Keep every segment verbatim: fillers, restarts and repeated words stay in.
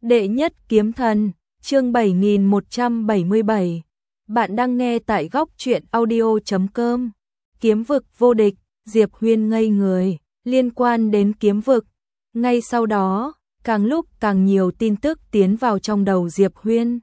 Đệ nhất kiếm thần, chương bảy nghìn một trăm bảy mươi bảy. Bạn đang nghe tại góc truyện audio chấm com. Kiếm vực vô địch, Diệp Huyên ngây người, liên quan đến kiếm vực. Ngay sau đó, càng lúc càng nhiều tin tức tiến vào trong đầu Diệp Huyên.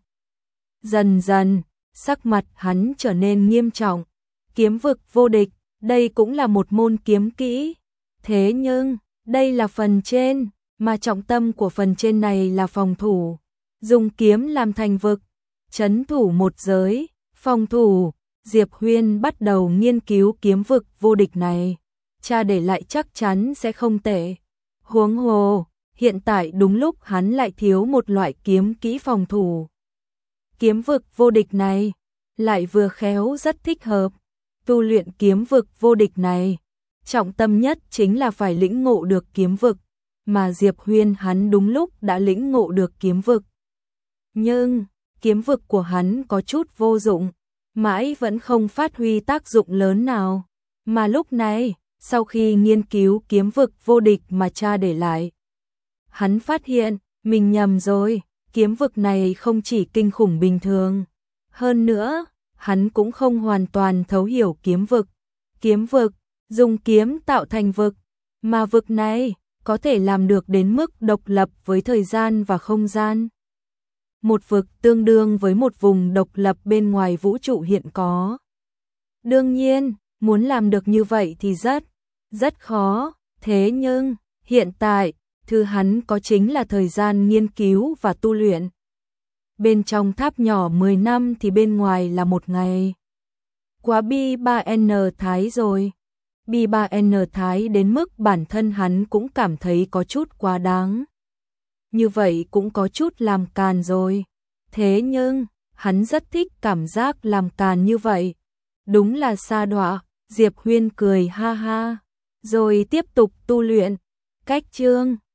Dần dần, sắc mặt hắn trở nên nghiêm trọng. Kiếm vực vô địch, đây cũng là một môn kiếm kỹ. Thế nhưng, đây là phần trên, mà trọng tâm của phần trên này là phòng thủ. Dùng kiếm làm thành vực, trấn thủ một giới, phòng thủ. Diệp Huyên bắt đầu nghiên cứu kiếm vực vô địch này. Cha để lại chắc chắn sẽ không tệ. Huống hồ, hiện tại đúng lúc hắn lại thiếu một loại kiếm kỹ phòng thủ. Kiếm vực vô địch này, lại vừa khéo rất thích hợp. Tu luyện kiếm vực vô địch này, trọng tâm nhất chính là phải lĩnh ngộ được kiếm vực, mà Diệp Huyên hắn đúng lúc đã lĩnh ngộ được kiếm vực. Nhưng, kiếm vực của hắn có chút vô dụng, mãi vẫn không phát huy tác dụng lớn nào. Mà lúc này, sau khi nghiên cứu kiếm vực vô địch mà cha để lại, hắn phát hiện, mình nhầm rồi, kiếm vực này không chỉ kinh khủng bình thường. Hơn nữa, hắn cũng không hoàn toàn thấu hiểu kiếm vực. Kiếm vực, dùng kiếm tạo thành vực, mà vực này có thể làm được đến mức độc lập với thời gian và không gian. Một vực tương đương với một vùng độc lập bên ngoài vũ trụ hiện có. Đương nhiên, muốn làm được như vậy thì rất, rất khó. Thế nhưng, hiện tại, thứ hắn có chính là thời gian nghiên cứu và tu luyện. Bên trong tháp nhỏ mười năm thì bên ngoài là một ngày. Quá bi ba en thái rồi. bi ba en thái đến mức bản thân hắn cũng cảm thấy có chút quá đáng. Như vậy cũng có chút làm càn rồi. Thế nhưng, hắn rất thích cảm giác làm càn như vậy. Đúng là sa đọa. Diệp Huyên cười ha ha, rồi tiếp tục tu luyện. Cách chương